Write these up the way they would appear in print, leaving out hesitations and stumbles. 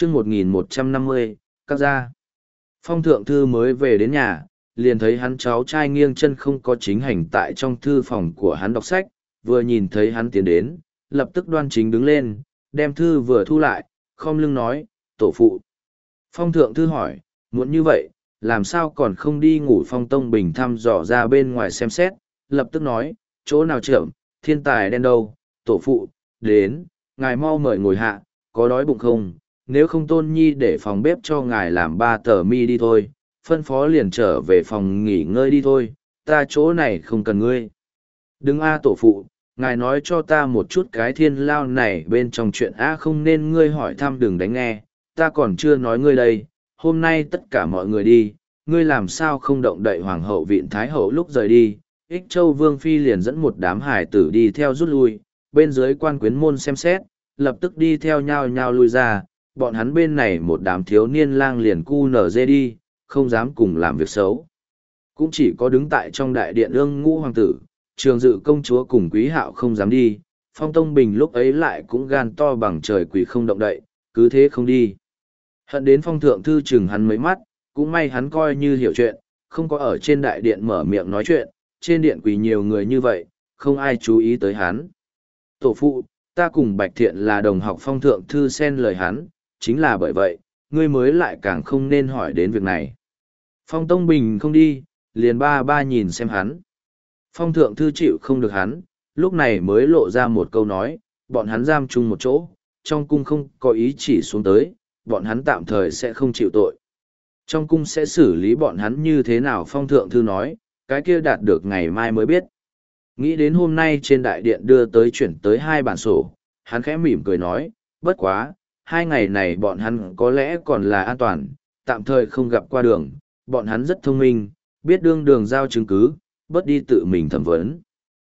chương 1150, các gia. Phong thượng thư mới về đến nhà, liền thấy hắn cháu trai nghiêng chân không có chính hành tại trong thư phòng của hắn đọc sách, vừa nhìn thấy hắn tiến đến, lập tức đoan chính đứng lên, đem thư vừa thu lại, khom lưng nói, tổ phụ. Phong thượng thư hỏi, muốn như vậy, làm sao còn không đi ngủ? Phong Tông Bình thăm dò ra bên ngoài xem xét, lập tức nói, chỗ nào trưởng, thiên tài đen đâu, tổ phụ, đến, ngài mau mời ngồi hạ, có đói bụng không? Nếu không Tôn Nhi để phòng bếp cho ngài làm 3 tờ mi đi thôi, phân phó liền trở về phòng nghỉ ngơi đi thôi, ta chỗ này không cần ngươi. Đừng tổ phụ, ngài nói cho ta một chút cái thiên lao này bên trong chuyện không nên ngươi hỏi thăm đừng đánh nghe, ta còn chưa nói ngươi đây, hôm nay tất cả mọi người đi, ngươi làm sao không động đậy hoàng hậu vịn thái hậu lúc rời đi. Ích Châu Vương Phi liền dẫn một đám hải tử đi theo rút lui, bên dưới quan quyến môn xem xét, lập tức đi theo nhau nhau lui ra, bọn hắn bên này một đám thiếu niên lang liền cu nở dê đi, không dám cùng làm việc xấu. Cũng chỉ có đứng tại trong đại điện ương ngũ hoàng tử, Trường Dự công chúa cùng Quý Hạo không dám đi, Phong Tông Bình lúc ấy lại cũng gan to bằng trời quỳ không động đậy, cứ thế không đi. Hận đến Phong thượng thư chừng hắn mấy mắt, cũng may hắn coi như hiểu chuyện, không có ở trên đại điện mở miệng nói chuyện, trên điện quỳ nhiều người như vậy, không ai chú ý tới hắn. Tổ phụ, ta cùng Bạch Thiện là đồng học. Phong thượng thư xen lời hắn, chính là bởi vậy, ngươi mới lại càng không nên hỏi đến việc này. Phong Tông Bình không đi, liền ba nhìn xem hắn. Phong thượng thư chịu không được hắn, lúc này mới lộ ra một câu nói, bọn hắn giam chung một chỗ, trong cung không có ý chỉ xuống tới, bọn hắn tạm thời sẽ không chịu tội. Trong cung sẽ xử lý bọn hắn như thế nào? Phong thượng thư nói, cái kia đạt được ngày mai mới biết. Nghĩ đến hôm nay trên đại điện đưa tới chuyển tới 2 bản sổ, hắn khẽ mỉm cười nói, bất quá, 2 ngày này bọn hắn có lẽ còn là an toàn, tạm thời không gặp qua đường, bọn hắn rất thông minh, biết đương đường giao chứng cứ, bớt đi tự mình thẩm vấn.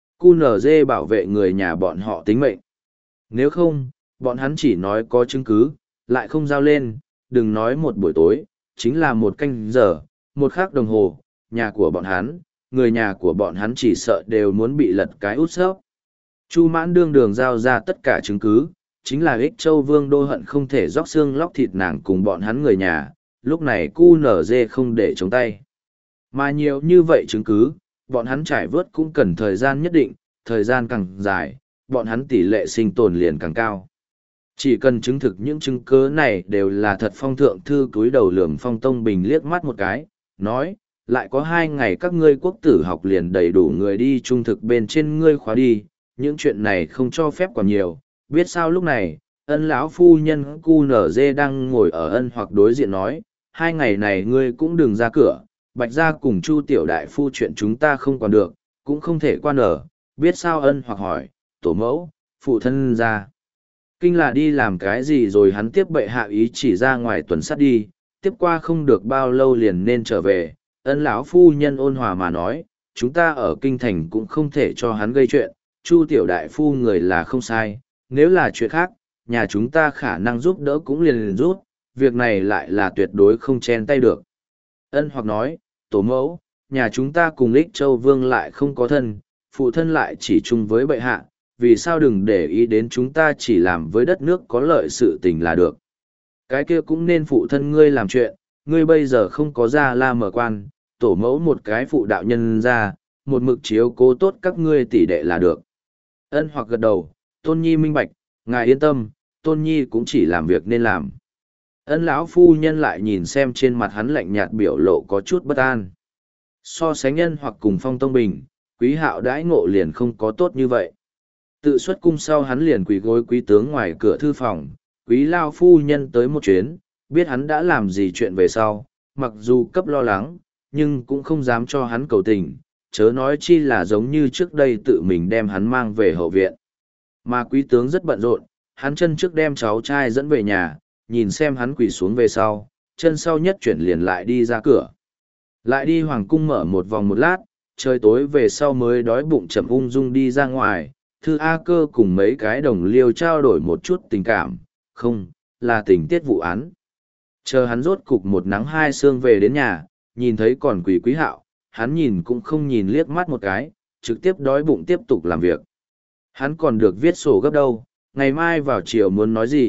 QNZ bảo vệ người nhà bọn họ tính mệnh. Nếu không, bọn hắn chỉ nói có chứng cứ, lại không giao lên, đừng nói một buổi tối, chính là 1 canh giờ, 1 khắc đồng hồ, nhà của bọn hắn, người nhà của bọn hắn chỉ sợ đều muốn bị lật cái út xớp. Chu Mãn đương đường giao ra tất cả chứng cứ, chính là Ích Châu Vương đô hận không thể róc xương lóc thịt nàng cùng bọn hắn người nhà, lúc này QNZ không để chống tay. Mà nhiều như vậy chứng cứ, bọn hắn trải vớt cũng cần thời gian nhất định, thời gian càng dài, bọn hắn tỷ lệ sinh tồn liền càng cao. Chỉ cần chứng thực những chứng cứ này đều là thật. Phong thượng thư cúi đầu lườm Phong Tông Bình liếc mắt một cái, nói, lại có 2 ngày các ngươi quốc tử học liền đầy đủ người đi trung thực bên trên ngươi khóa đi, những chuyện này không cho phép còn nhiều. Biết sao lúc này, Ân lão phu nhân QNZ đang ngồi ở Ân hoặc đối diện nói, 2 ngày này ngươi cũng đừng ra cửa, Bạch gia cùng Chu tiểu đại phu chuyện chúng ta không còn được, cũng không thể quan ở. Biết sao? Ân hoặc hỏi, tổ mẫu, phụ thân ra kinh là đi làm cái gì rồi? Hắn tiếp bệ hạ ý chỉ ra ngoài tuần sát đi, tiếp qua không được bao lâu liền nên trở về. Ân lão phu nhân ôn hòa mà nói, chúng ta ở kinh thành cũng không thể cho hắn gây chuyện, Chu tiểu đại phu người là không sai, nếu là chuyện khác, nhà chúng ta khả năng giúp đỡ cũng liền giúp, việc này lại là tuyệt đối không chen tay được. Ân hoặc nói, tổ mẫu, nhà chúng ta cùng Ích Châu Vương lại không có thân, phụ thân lại chỉ chung với bệ hạ, vì sao đừng để ý đến chúng ta chỉ làm với đất nước có lợi sự tình là được. Cái kia cũng nên phụ thân ngươi làm chuyện, ngươi bây giờ không có gia la mở quan, tổ mẫu một cái phụ đạo nhân ra, một mực chiếu cố tốt các ngươi tỷ đệ là được. Ân hoặc gật đầu, Tôn Nhi minh bạch, ngài yên tâm, Tôn Nhi cũng chỉ làm việc nên làm. Ân lão phu nhân lại nhìn xem trên mặt hắn lạnh nhạt biểu lộ có chút bất an. So sánh Ân hoặc cùng Phong Tông Bình, Quý Hạo đãi ngộ liền không có tốt như vậy. Tự xuất cung sau hắn liền quỳ gối quý tướng ngoài cửa thư phòng, Quý lao phu nhân tới một chuyến, biết hắn đã làm gì chuyện về sau, mặc dù cấp lo lắng, nhưng cũng không dám cho hắn cầu tình, chớ nói chi là giống như trước đây tự mình đem hắn mang về hậu viện. Mà quý tướng rất bận rộn, hắn chân trước đem cháu trai dẫn về nhà, nhìn xem hắn quỳ xuống về sau, chân sau nhất chuyển liền lại đi ra cửa. Lại đi hoàng cung mở một vòng một lát, trời tối về sau mới đói bụng chậm ung dung đi ra ngoài, Thư A Cơ cùng mấy cái đồng liêu trao đổi một chút tình cảm, không, là tình tiết vụ án. Chờ hắn rốt cục một nắng hai sương về đến nhà, nhìn thấy còn quỳ Quý Hạo, hắn nhìn cũng không nhìn liếc mắt một cái, trực tiếp đói bụng tiếp tục làm việc. Hắn còn được viết sổ gấp đâu, ngày mai vào chiều muốn nói gì,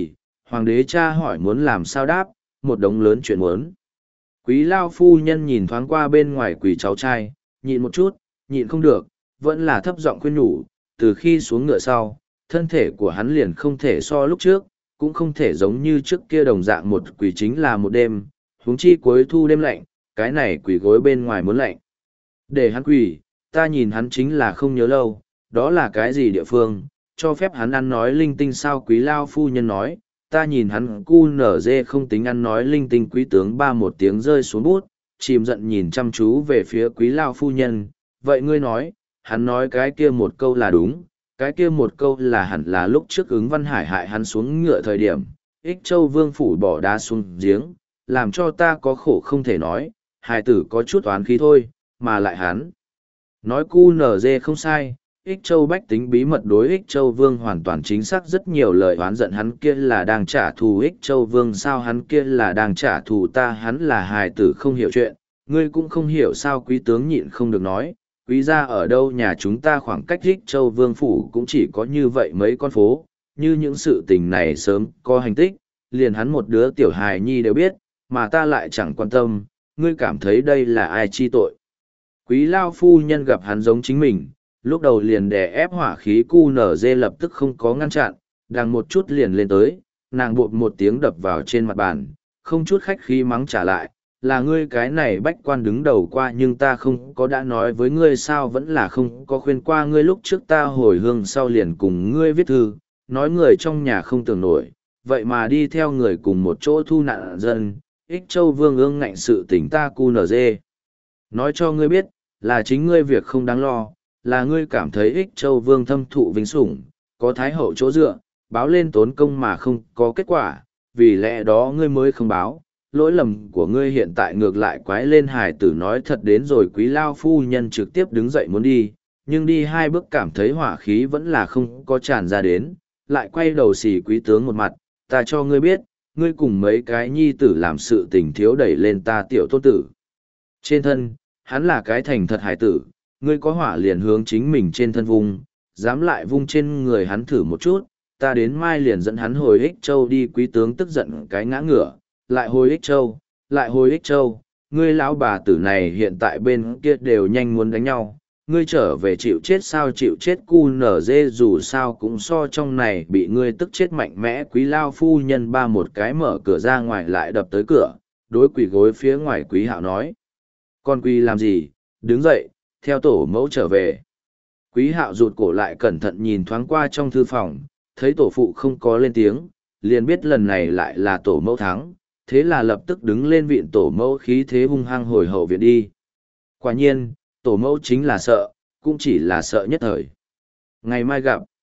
Hoàng đế cha hỏi muốn làm sao đáp, một đống lớn chuyện muốn. Quý lao phu nhân nhìn thoáng qua bên ngoài quỳ cháu trai, nhịn một chút, nhịn không được, vẫn là thấp giọng khuyên nhủ, từ khi xuống ngựa sau, thân thể của hắn liền không thể so lúc trước, cũng không thể giống như trước kia đồng dạng một quỳ chính là một đêm, huống chi cuối thu đêm lạnh, cái này quỳ gối bên ngoài muốn lạnh. Để hắn quỳ, ta nhìn hắn chính là không nhớ lâu, đó là cái gì địa phương, cho phép hắn ăn nói linh tinh sao quý lao phu nhân nói, ta nhìn hắn cu nở dê không tính ăn nói linh tinh quý tướng ba một tiếng rơi xuống bút, chìm giận nhìn chăm chú về phía quý lao phu nhân, vậy ngươi nói, hắn nói cái kia một câu là đúng, cái kia một câu là hẳn là lúc trước ứng văn hải hại hắn xuống ngựa thời điểm, ích châu vương phủ bỏ đá xuống giếng, làm cho ta có khổ không thể nói, hài tử có chút oán khí thôi, mà lại hắn. Nói cu nở dê không sai, ích châu bách tính bí mật đối ích châu vương hoàn toàn chính xác rất nhiều lời oán giận hắn kia là đang trả thù ích châu vương sao hắn kia là đang trả thù ta hắn là hài tử không hiểu chuyện, ngươi cũng không hiểu sao quý tướng nhịn không được nói, quý gia ở đâu nhà chúng ta khoảng cách ích châu vương phủ cũng chỉ có như vậy mấy con phố, như những sự tình này sớm có hành tích, liền hắn một đứa tiểu hài nhi đều biết, mà ta lại chẳng quan tâm, ngươi cảm thấy đây là ai chi tội. Quý lao phu nhân gặp hắn giống chính mình, lúc đầu liền đè ép hỏa khí cu nở dê lập tức không có ngăn chặn, đang một chút liền lên tới, nàng bột một tiếng đập vào trên mặt bàn, không chút khách khí mắng trả lại, là ngươi cái này bách quan đứng đầu qua nhưng ta không có đã nói với ngươi sao vẫn là không có khuyên qua ngươi lúc trước ta hồi hương sau liền cùng ngươi viết thư, nói người trong nhà không tưởng nổi, vậy mà đi theo người cùng một chỗ thu nạn dân, ích châu vương ương ngạnh sự tình ta cu nở dê. Nói cho ngươi biết, là chính ngươi việc không đáng lo, là ngươi cảm thấy ích châu vương thâm thụ vinh sủng, có thái hậu chỗ dựa, báo lên tốn công mà không có kết quả, vì lẽ đó ngươi mới không báo. Lỗi lầm của ngươi hiện tại ngược lại quái lên hài tử nói thật đến rồi quý lao phu nhân trực tiếp đứng dậy muốn đi, nhưng đi hai bước cảm thấy hỏa khí vẫn là không có tràn ra đến, lại quay đầu xì quý tướng một mặt, ta cho ngươi biết, ngươi cùng mấy cái nhi tử làm sự tình thiếu đẩy lên ta tiểu tôn tử. Trên thân, hắn là cái thành thật hài tử, ngươi có hỏa liền hướng chính mình trên thân vung, dám lại vung trên người hắn thử một chút, ta đến mai liền dẫn hắn hồi ích châu đi quý tướng tức giận cái ngã ngửa, lại hồi ích châu, lại hồi ích châu, ngươi lão bà tử này hiện tại bên kia đều nhanh muốn đánh nhau, ngươi trở về chịu chết sao chịu chết cu nở dê dù sao cũng so trong này bị ngươi tức chết mạnh mẽ quý lao phu nhân ba một cái mở cửa ra ngoài lại đập tới cửa, đối quỷ gối phía ngoài quý hạo nói. Con quý làm gì, đứng dậy, theo tổ mẫu trở về. Quý hạo rụt cổ lại cẩn thận nhìn thoáng qua trong thư phòng, thấy tổ phụ không có lên tiếng, liền biết lần này lại là tổ mẫu thắng, thế là lập tức đứng lên viện tổ mẫu khí thế hung hăng hồi hậu viện đi. Quả nhiên, tổ mẫu chính là sợ, cũng chỉ là sợ nhất thời. Ngày mai gặp.